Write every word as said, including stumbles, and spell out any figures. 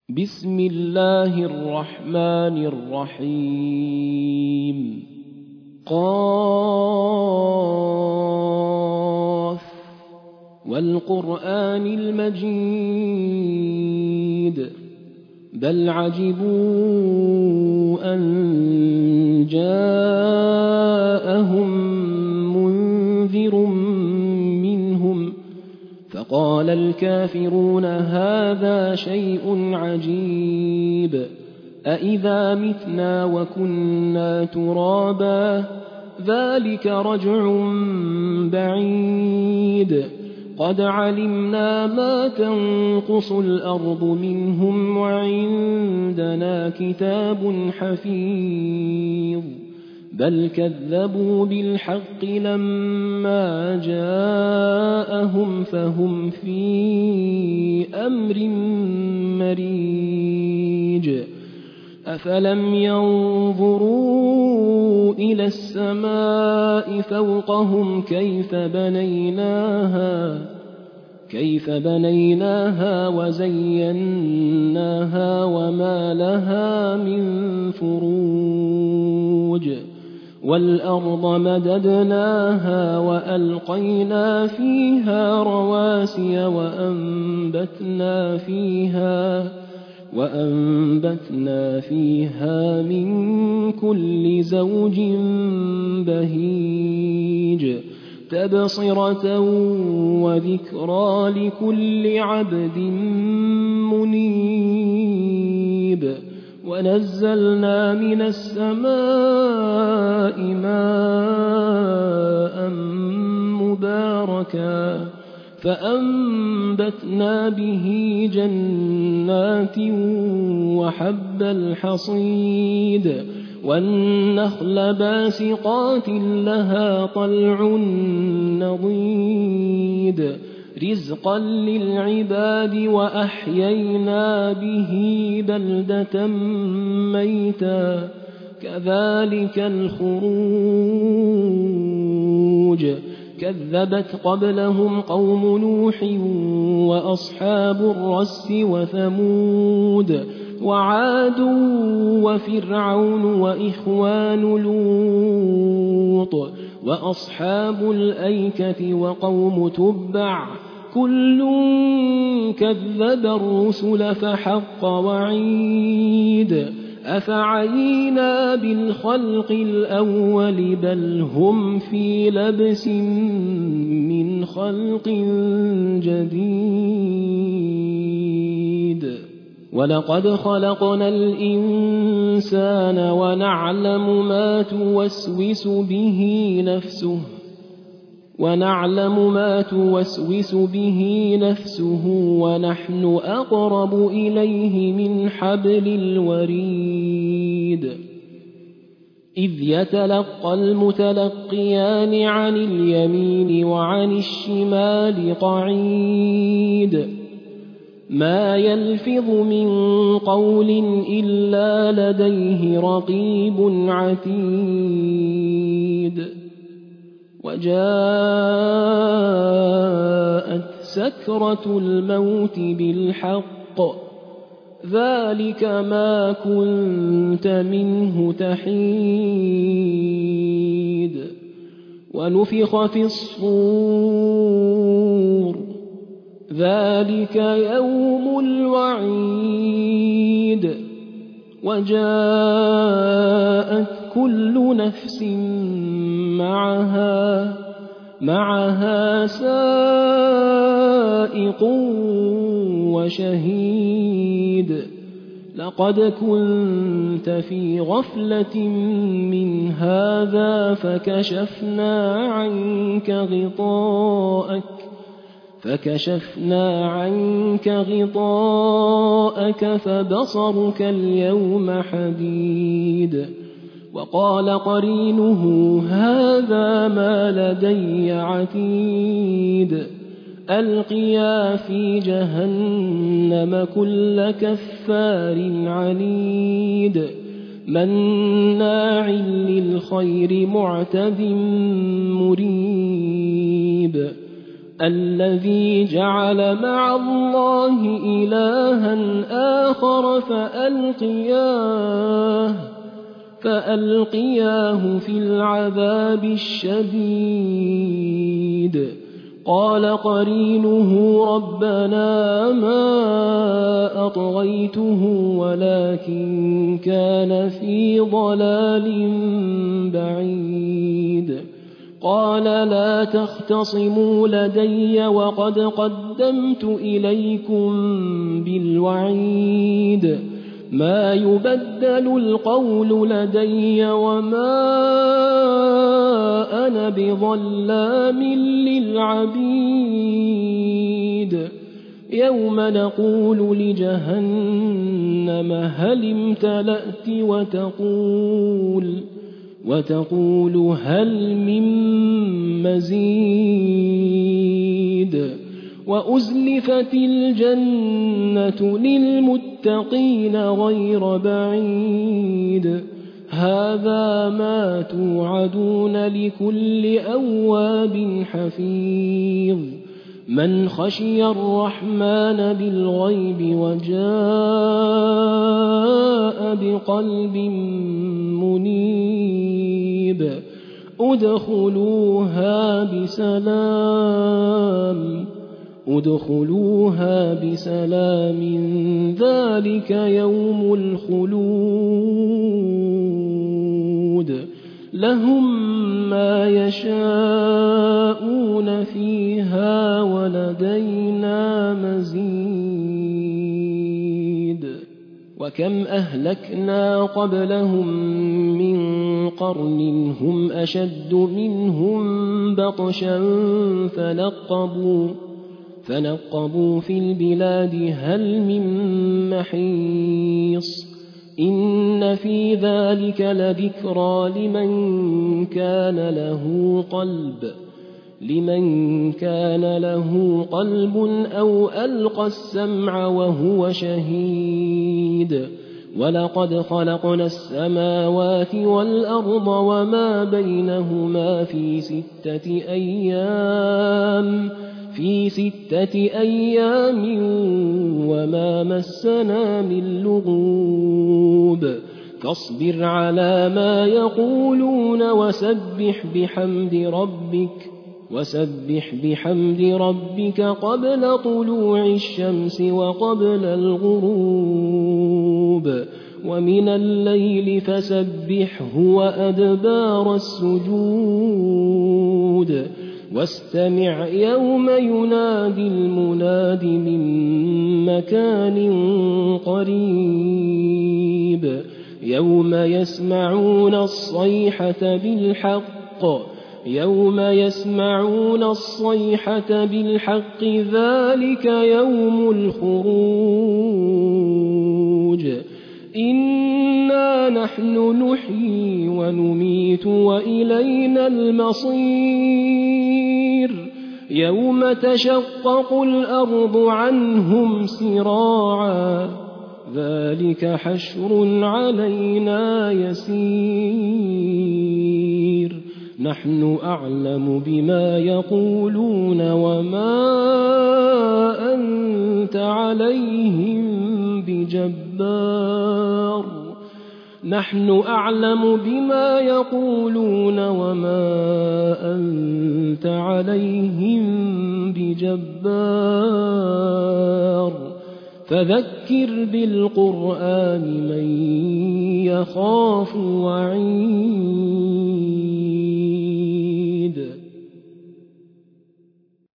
بسم الله الرحمن الرحيم قاف والقرآن المجيد بل عجبوا أن جاءهم منذر منهم فقال الكافرون هذا شيء عجيب أإذا متنا وكنا ترابا ذلك رجع بعيد قد علمنا ما تنقص الأرض منهم وعندنا كتاب حفيظ بل كذبوا بالحق لما جاءهم فهم في أمر مريج أفلم ينظروا إلى السماء فوقهم كيف بنيناها كيف بنيناها وزيناها وما لها من فروج والأرض مددناها وألقينا فيها رواسي وأنبتنا فيها وأنبتنا فيها من كل زوج بهيج تبصرة وذكرى لكل عبد منيب ونزلنا من السماء ماء مباركا فأنبتنا به جنات وحب الحصيد والنخل باسقات لها طلع نضيد رزقا للعباد وأحيينا به بلدة ميتا كذلك الخروج كذبت قبلهم قوم نوح وأصحاب الرس وثمود وعاد وفرعون وإخوان لوط وأصحاب الأيكة وقوم تبع كل كذب الرسل فحق وعيد أفعينا بالخلق الأول بل هم في لبس من خلق جديد ولقد خلقنا الإنسان ونعلم ما توسوس به نفسه ونعلم ما توسوس به نفسه ونحن أقرب إليه من حبل الوريد إذ يتلقى المتلقيان عن اليمين وعن الشمال قعيد ما يلفظ من قول إلا لديه رقيب عتيد وجاءت سكرة الموت بالحق ذلك ما كنت منه تحيد ونفخ في الصور ذلك يوم الوعيد وجاءت كل نفس معها معها سائق وشهيد لقد كنت في غفلة من هذا فكشفنا عنك غطاءك فكشفنا عنك غطاءك فبصرك اليوم حديد وقال قرينه هذا ما لدي عتيد ألقيا في جهنم كل كفار عنيد مناع للخير معتد مريب الذي جعل مع الله إلها آخر فألقياه, فألقياه في العذاب الشديد. قال قرينه ربنا ما أطغيته ولكن كان في ضلال بعيد. قال لا تختصموا لدي وقد قدمت إليكم بالوعيد. ما يبدل القول لدي وما أنا بظلام للعبيد. يوم نقول لجهنم هل امتلأت وتقول وتقول هل من مزيد. وأزلفت الجنة للمتقين غير بعيد. هذا ما توعدون لكل أواب حفيظ. من خشي الرحمن بالغيب وجاء بقلب منيب. ادخلوها بسلام ادخلوها بسلام ذلك يوم الخلود. لهم ما يشاءون فيها ولدينا مزيد. وكم أهلكنا قبلهم من قرن هم أشد منهم بطشا فنقبوا فنقبوا في البلاد هل من محيص. إن في ذلك لذكرى لمن كان له قلب لمن كان له قلب أو ألقى السمع وهو شهيد. ولقد خلقنا السماوات والأرض وما بينهما في ستة أيام في ستة أيام وما مسنا من لغوب. فاصبر على ما يقولون وسبح بحمد ربك وسبح بحمد ربك قبل طلوع الشمس وقبل الغروب. ومن الليل فسبحه وأدبار السجود. واستمع يوم ينادي المناد من مكان قريب. يوم يسمعون الصيحة بالحق يوم يسمعون الصيحة بالحق ذلك يوم الخروج. إنا نحن نحيي ونميت وإلينا المصير. يوم تشقق الأرض عنهم سراعا ذلك حشر علينا يسير. نحن أعلم بما يقولون وما أنت عليهم بجبار نحن أعلم بما يقولون وما أنت عليهم بجبار. فذكر بالقرآن من يخاف وعيد.